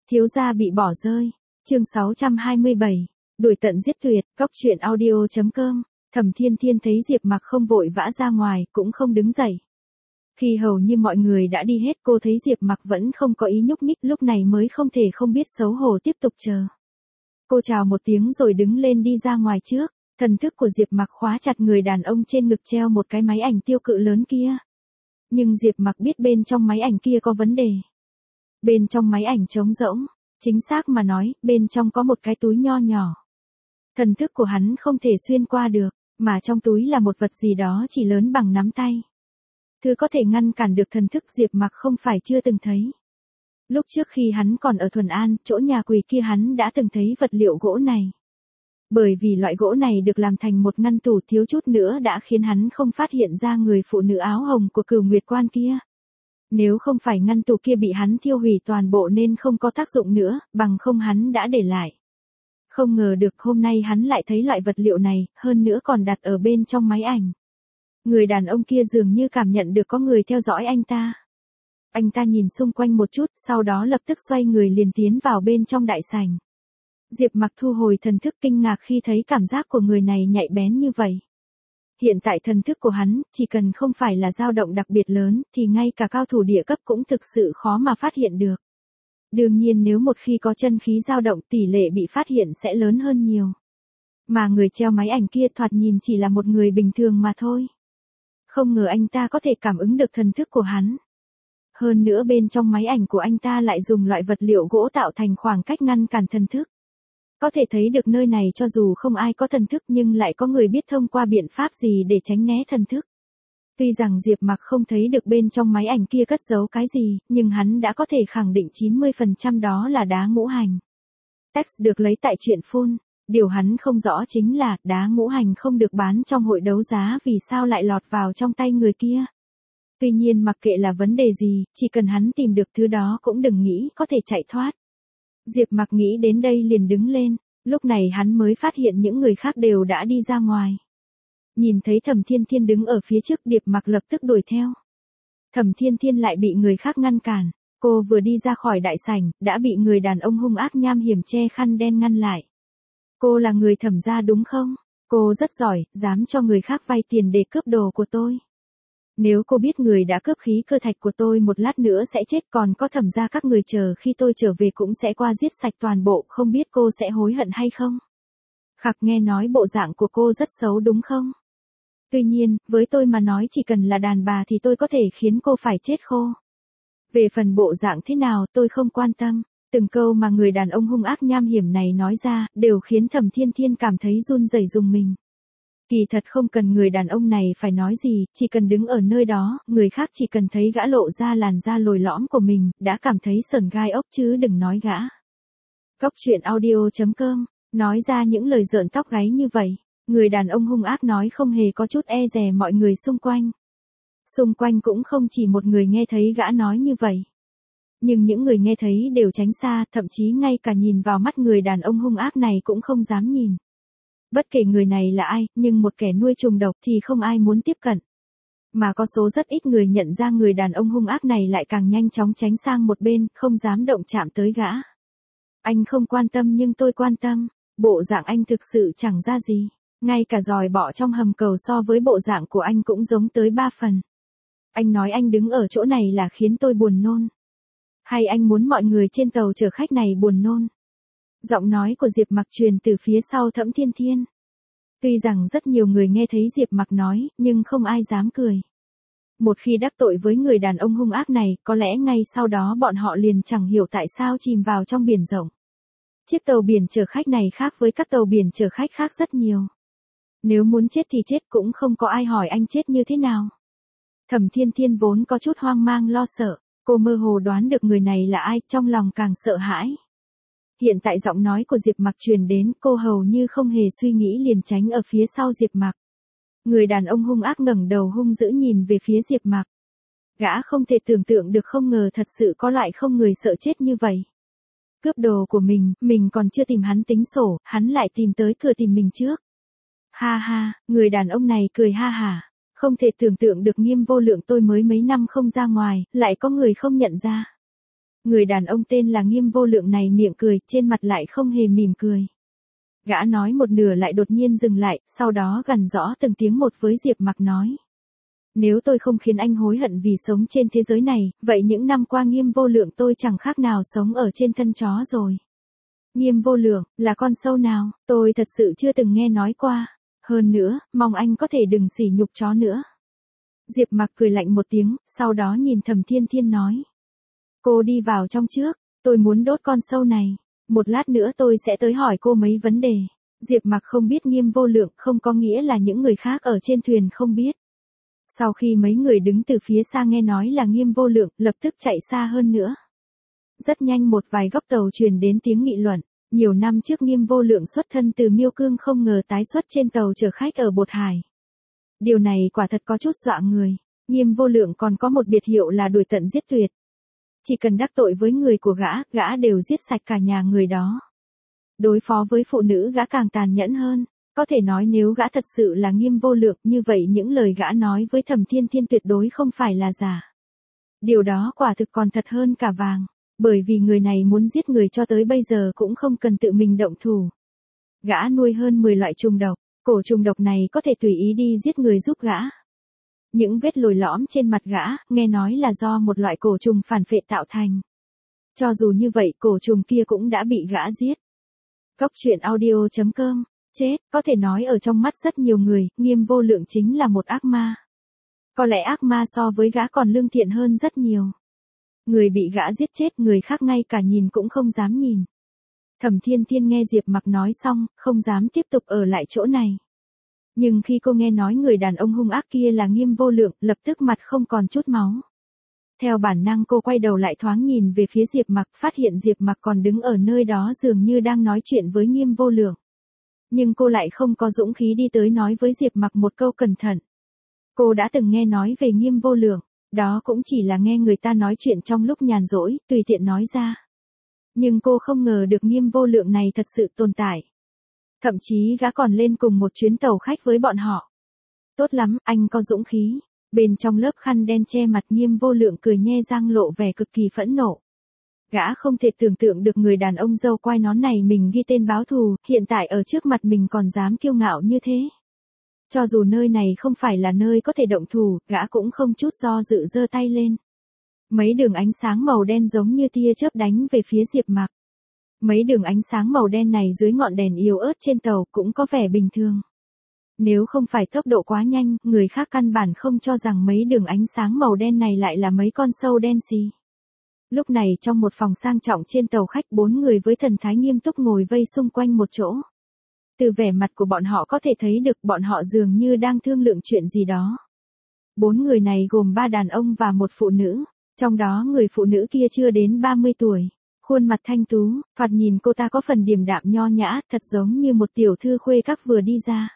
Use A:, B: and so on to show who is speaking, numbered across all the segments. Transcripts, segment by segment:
A: Thiếu gia bị bỏ rơi. Chương 627. Đuổi tận giết tuyệt. Góc truyện audio.com. Thẩm Thiên Thiên thấy Diệp Mặc không vội vã ra ngoài, cũng không đứng dậy. Khi hầu như mọi người đã đi hết, cô thấy Diệp Mặc vẫn không có ý nhúc nhích, lúc này mới không thể không biết xấu hổ tiếp tục chờ. Cô chào một tiếng rồi đứng lên đi ra ngoài trước. Thần thức của Diệp Mặc khóa chặt người đàn ông trên ngực treo một cái máy ảnh tiêu cự lớn kia. Nhưng Diệp Mặc biết bên trong máy ảnh kia có vấn đề. Bên trong máy ảnh trống rỗng, chính xác mà nói, bên trong có một cái túi nho nhỏ. Thần thức của hắn không thể xuyên qua được, mà trong túi là một vật gì đó chỉ lớn bằng nắm tay. Thứ có thể ngăn cản được thần thức Diệp Mặc không phải chưa từng thấy. Lúc trước khi hắn còn ở Thuần An, chỗ nhà quỷ kia hắn đã từng thấy vật liệu gỗ này. Bởi vì loại gỗ này được làm thành một ngăn tủ, thiếu chút nữa đã khiến hắn không phát hiện ra người phụ nữ áo hồng của Cửu Nguyệt Quan kia. Nếu không phải ngăn tủ kia bị hắn thiêu hủy toàn bộ nên không có tác dụng nữa, bằng không hắn đã để lại. Không ngờ được hôm nay hắn lại thấy loại vật liệu này, hơn nữa còn đặt ở bên trong máy ảnh. Người đàn ông kia dường như cảm nhận được có người theo dõi anh ta. Anh ta nhìn xung quanh một chút, sau đó lập tức xoay người liền tiến vào bên trong đại sảnh. Diệp Mặc thu hồi thần thức, kinh ngạc khi thấy cảm giác của người này nhạy bén như vậy. Hiện tại thần thức của hắn, chỉ cần không phải là dao động đặc biệt lớn, thì ngay cả cao thủ địa cấp cũng thực sự khó mà phát hiện được. Đương nhiên nếu một khi có chân khí dao động, tỷ lệ bị phát hiện sẽ lớn hơn nhiều. Mà người treo máy ảnh kia thoạt nhìn chỉ là một người bình thường mà thôi. Không ngờ anh ta có thể cảm ứng được thần thức của hắn. Hơn nữa bên trong máy ảnh của anh ta lại dùng loại vật liệu gỗ tạo thành khoảng cách ngăn cản thần thức. Có thể thấy được nơi này cho dù không ai có thần thức nhưng lại có người biết thông qua biện pháp gì để tránh né thần thức. Tuy rằng Diệp Mặc không thấy được bên trong máy ảnh kia cất giấu cái gì, nhưng hắn đã có thể khẳng định 90% đó là đá ngũ hành. Text được lấy tại truyện Phun. Điều hắn không rõ chính là đá ngũ hành không được bán trong hội đấu giá, vì sao lại lọt vào trong tay người kia. Tuy nhiên mặc kệ là vấn đề gì, chỉ cần hắn tìm được thứ đó cũng đừng nghĩ có thể chạy thoát. Diệp Mặc nghĩ đến đây liền đứng lên, lúc này hắn mới phát hiện những người khác đều đã đi ra ngoài. Nhìn thấy Thẩm Thiên Thiên đứng ở phía trước, Diệp Mặc lập tức đuổi theo. Thẩm Thiên Thiên lại bị người khác ngăn cản, cô vừa đi ra khỏi đại sảnh, đã bị người đàn ông hung ác nham hiểm che khăn đen ngăn lại. Cô là người Thẩm gia đúng không? Cô rất giỏi, dám cho người khác vay tiền để cướp đồ của tôi. Nếu cô biết người đã cướp khí cơ thạch của tôi một lát nữa sẽ chết, còn có Thẩm gia các người chờ khi tôi trở về cũng sẽ qua giết sạch toàn bộ, không biết cô sẽ hối hận hay không? Khặc, nghe nói bộ dạng của cô rất xấu đúng không? Tuy nhiên, với tôi mà nói chỉ cần là đàn bà thì tôi có thể khiến cô phải chết khô. Về phần bộ dạng thế nào tôi không quan tâm. Từng câu mà người đàn ông hung ác nham hiểm này nói ra, đều khiến Thẩm Thiên Thiên cảm thấy run rẩy rùng mình. Kỳ thật không cần người đàn ông này phải nói gì, chỉ cần đứng ở nơi đó, người khác chỉ cần thấy gã lộ ra làn da lồi lõm của mình, đã cảm thấy sởn gai ốc chứ đừng nói gã. Góc truyện audio.com, nói ra những lời rợn tóc gáy như vậy, người đàn ông hung ác nói không hề có chút e dè mọi người xung quanh. Xung quanh cũng không chỉ một người nghe thấy gã nói như vậy. Nhưng những người nghe thấy đều tránh xa, thậm chí ngay cả nhìn vào mắt người đàn ông hung ác này cũng không dám nhìn. Bất kể người này là ai, nhưng một kẻ nuôi trùng độc thì không ai muốn tiếp cận. Mà có số rất ít người nhận ra người đàn ông hung ác này lại càng nhanh chóng tránh sang một bên, không dám động chạm tới gã. Anh không quan tâm nhưng tôi quan tâm, bộ dạng anh thực sự chẳng ra gì. Ngay cả giòi bọ trong hầm cầu so với bộ dạng của anh cũng giống tới 3 phần. Anh nói anh đứng ở chỗ này là khiến tôi buồn nôn. Hay anh muốn mọi người trên tàu chở khách này buồn nôn? Giọng nói của Diệp Mặc truyền từ phía sau Thẩm Thiên Thiên. Tuy rằng rất nhiều người nghe thấy Diệp Mặc nói, nhưng không ai dám cười. Một khi đắc tội với người đàn ông hung ác này, có lẽ ngay sau đó bọn họ liền chẳng hiểu tại sao chìm vào trong biển rộng. Chiếc tàu biển chở khách này khác với các tàu biển chở khách khác rất nhiều. Nếu muốn chết thì chết, cũng không có ai hỏi anh chết như thế nào. Thẩm Thiên Thiên vốn có chút hoang mang lo sợ. Cô mơ hồ đoán được người này là ai, trong lòng càng sợ hãi. Hiện tại giọng nói của Diệp Mặc truyền đến, cô hầu như không hề suy nghĩ liền tránh ở phía sau Diệp Mặc. Người đàn ông hung ác ngẩng đầu hung dữ nhìn về phía Diệp Mặc. Gã không thể tưởng tượng được, không ngờ thật sự có loại không người sợ chết như vậy. Cướp đồ của mình còn chưa tìm hắn tính sổ, hắn lại tìm tới cửa tìm mình trước. Ha ha, người đàn ông này cười ha hả. Không thể tưởng tượng được Nghiêm Vô Lượng, tôi mới mấy năm không ra ngoài, lại có người không nhận ra. Người đàn ông tên là Nghiêm Vô Lượng này miệng cười, trên mặt lại không hề mỉm cười. Gã nói một nửa lại đột nhiên dừng lại, sau đó gằn rõ từng tiếng một với Diệp Mặc nói. Nếu tôi không khiến anh hối hận vì sống trên thế giới này, vậy những năm qua Nghiêm Vô Lượng tôi chẳng khác nào sống ở trên thân chó rồi. Nghiêm Vô Lượng, là con sâu nào, tôi thật sự chưa từng nghe nói qua. Hơn nữa, mong anh có thể đừng sỉ nhục chó nữa. Diệp Mặc cười lạnh một tiếng, sau đó nhìn Thẩm Thiên Thiên nói. Cô đi vào trong trước, tôi muốn đốt con sâu này. Một lát nữa tôi sẽ tới hỏi cô mấy vấn đề. Diệp Mặc không biết Nghiêm Vô Lượng không có nghĩa là những người khác ở trên thuyền không biết. Sau khi mấy người đứng từ phía xa nghe nói là Nghiêm Vô Lượng, lập tức chạy xa hơn nữa. Rất nhanh một vài góc tàu truyền đến tiếng nghị luận. Nhiều năm trước Nghiêm Vô Lượng xuất thân từ Miêu Cương không ngờ tái xuất trên tàu chở khách ở Bột Hải. Điều này quả thật có chút dọa người. Nghiêm Vô Lượng còn có một biệt hiệu là đuổi tận giết tuyệt. Chỉ cần đắc tội với người của gã đều giết sạch cả nhà người đó. Đối phó với phụ nữ gã càng tàn nhẫn hơn. Có thể nói nếu gã thật sự là Nghiêm Vô Lượng, như vậy những lời gã nói với Thẩm Thiên Thiên tuyệt đối không phải là giả. Điều đó quả thực còn thật hơn cả vàng. Bởi vì người này muốn giết người cho tới bây giờ cũng không cần tự mình động thủ. Gã nuôi hơn 10 loại trùng độc, cổ trùng độc này có thể tùy ý đi giết người giúp gã. Những vết lồi lõm trên mặt gã, nghe nói là do một loại cổ trùng phản phệ tạo thành. Cho dù như vậy cổ trùng kia cũng đã bị gã giết. Góc truyện audio.com, chết, có thể nói ở trong mắt rất nhiều người, Nghiêm Vô Lượng chính là một ác ma. Có lẽ ác ma so với gã còn lương thiện hơn rất nhiều. Người bị gã giết chết người khác ngay cả nhìn cũng không dám nhìn. Thẩm Thiên Thiên nghe Diệp Mặc nói xong, không dám tiếp tục ở lại chỗ này. Nhưng khi cô nghe nói người đàn ông hung ác kia là Nghiêm Vô Lượng, lập tức mặt không còn chút máu. Theo bản năng cô quay đầu lại thoáng nhìn về phía Diệp Mặc, phát hiện Diệp Mặc còn đứng ở nơi đó dường như đang nói chuyện với Nghiêm Vô Lượng. Nhưng cô lại không có dũng khí đi tới nói với Diệp Mặc một câu cẩn thận. Cô đã từng nghe nói về Nghiêm Vô Lượng, đó cũng chỉ là nghe người ta nói chuyện trong lúc nhàn rỗi, tùy tiện nói ra. Nhưng cô không ngờ được Nghiêm Vô Lượng này thật sự tồn tại. Thậm chí gã còn lên cùng một chuyến tàu khách với bọn họ. Tốt lắm, anh có dũng khí. Bên trong lớp khăn đen che mặt Nghiêm Vô Lượng cười nhe răng lộ vẻ cực kỳ phẫn nộ. Gã không thể tưởng tượng được người đàn ông râu quai nón này mình ghi tên báo thù, hiện tại ở trước mặt mình còn dám kiêu ngạo như thế. Cho dù nơi này không phải là nơi có thể động thủ, gã cũng không chút do dự giơ tay lên. Mấy đường ánh sáng màu đen giống như tia chớp đánh về phía Diệp Mặc. Mấy đường ánh sáng màu đen này dưới ngọn đèn yếu ớt trên tàu cũng có vẻ bình thường. Nếu không phải tốc độ quá nhanh, người khác căn bản không cho rằng mấy đường ánh sáng màu đen này lại là mấy con sâu đen xì. Lúc này trong một phòng sang trọng trên tàu khách 4 người với thần thái nghiêm túc ngồi vây xung quanh một chỗ. Từ vẻ mặt của bọn họ có thể thấy được bọn họ dường như đang thương lượng chuyện gì đó. 4 người này gồm 3 đàn ông và một phụ nữ, trong đó người phụ nữ kia chưa đến 30 tuổi. Khuôn mặt thanh tú, thoạt nhìn cô ta có phần điềm đạm nho nhã, thật giống như một tiểu thư khuê các vừa đi ra.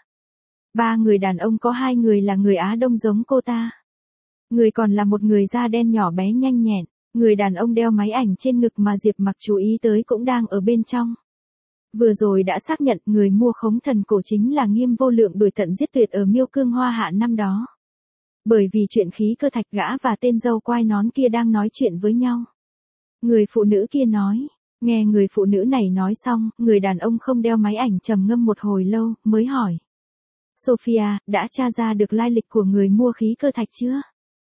A: 3 người đàn ông có 2 người là người Á Đông giống cô ta. Người còn là một người da đen nhỏ bé nhanh nhẹn, người đàn ông đeo máy ảnh trên ngực mà Diệp Mặc chú ý tới cũng đang ở bên trong. Vừa rồi đã xác nhận người mua khống thần cổ chính là Nghiêm Vô Lượng đuổi tận giết tuyệt ở Miêu Cương Hoa Hạ năm đó. Bởi vì chuyện khí cơ thạch gã và tên dâu quai nón kia đang nói chuyện với nhau. Người phụ nữ kia nói, nghe người phụ nữ này nói xong, người đàn ông không đeo máy ảnh trầm ngâm một hồi lâu, mới hỏi. Sophia, đã tra ra được lai lịch của người mua khí cơ thạch chưa?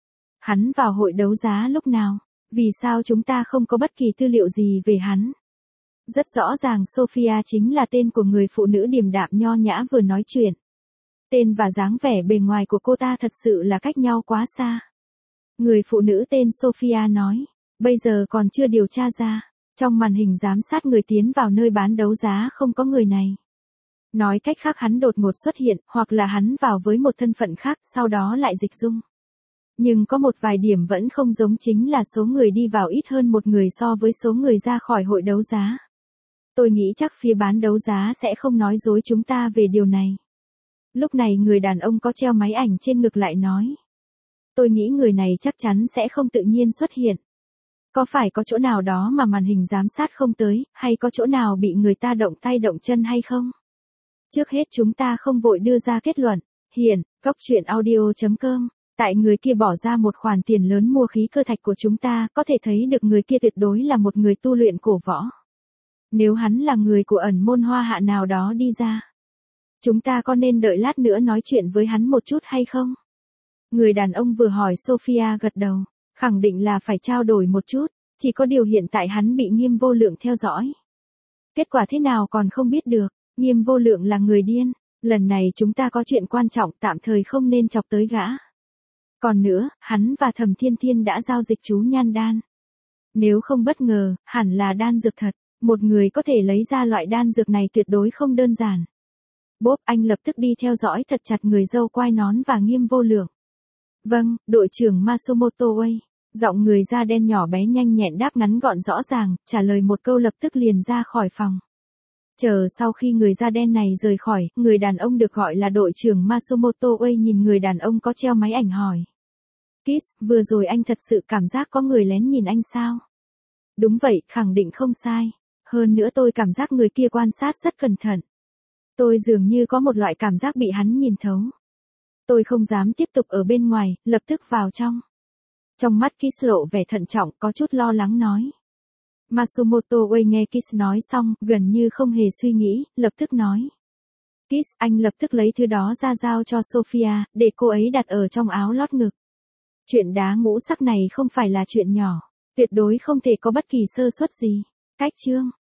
A: Hắn vào hội đấu giá lúc nào? Vì sao chúng ta không có bất kỳ tư liệu gì về hắn? Rất rõ ràng Sophia chính là tên của người phụ nữ điềm đạm nho nhã vừa nói chuyện. Tên và dáng vẻ bề ngoài của cô ta thật sự là cách nhau quá xa. Người phụ nữ tên Sophia nói, bây giờ còn chưa điều tra ra, trong màn hình giám sát người tiến vào nơi bán đấu giá không có người này. Nói cách khác hắn đột ngột xuất hiện, hoặc là hắn vào với một thân phận khác, sau đó lại dịch dung. Nhưng có một vài điểm vẫn không giống, chính là số người đi vào ít hơn một người so với số người ra khỏi hội đấu giá. Tôi nghĩ chắc phía bán đấu giá sẽ không nói dối chúng ta về điều này. Lúc này người đàn ông có treo máy ảnh trên ngực lại nói. Tôi nghĩ người này chắc chắn sẽ không tự nhiên xuất hiện. Có phải có chỗ nào đó mà màn hình giám sát không tới, hay có chỗ nào bị người ta động tay động chân hay không? Trước hết chúng ta không vội đưa ra kết luận. Hiện, góc truyện audio.com Tại người kia bỏ ra một khoản tiền lớn mua khí cơ thạch của chúng ta, có thể thấy được người kia tuyệt đối là một người tu luyện cổ võ. Nếu hắn là người của ẩn môn hoa hạ nào đó đi ra, chúng ta có nên đợi lát nữa nói chuyện với hắn một chút hay không? Người đàn ông vừa hỏi Sophia gật đầu, khẳng định là phải trao đổi một chút, chỉ có điều hiện tại hắn bị Nghiêm Vô Lượng theo dõi. Kết quả thế nào còn không biết được, Nghiêm Vô Lượng là người điên, lần này chúng ta có chuyện quan trọng tạm thời không nên chọc tới gã. Còn nữa, hắn và Thẩm Thiên Thiên đã giao dịch chú nhan đan. Nếu không bất ngờ, hẳn là đan dược thật, một người có thể lấy ra loại đan dược này tuyệt đối không đơn giản. Bob anh lập tức đi theo dõi thật chặt người dâu quai nón và Nghiêm Vô Lượng. Vâng, đội trưởng Masumoto Wei. Giọng người da đen nhỏ bé nhanh nhẹn đáp ngắn gọn rõ ràng, trả lời một câu lập tức liền ra khỏi phòng. Chờ sau khi người da đen này rời khỏi, người đàn ông được gọi là đội trưởng Masumoto Wei nhìn người đàn ông có treo máy ảnh hỏi. Kiss, vừa rồi anh thật sự cảm giác có người lén nhìn anh sao? Đúng vậy, khẳng định không sai. Hơn nữa tôi cảm giác người kia quan sát rất cẩn thận. Tôi dường như có một loại cảm giác bị hắn nhìn thấu. Tôi không dám tiếp tục ở bên ngoài, lập tức vào trong. Trong mắt Kiss lộ vẻ thận trọng, có chút lo lắng nói. Masumoto Wei nghe Kiss nói xong, gần như không hề suy nghĩ, lập tức nói. Kiss, anh lập tức lấy thứ đó ra giao cho Sophia, để cô ấy đặt ở trong áo lót ngực. Chuyện đá ngũ sắc này không phải là chuyện nhỏ, tuyệt đối không thể có bất kỳ sơ suất gì. Cách chương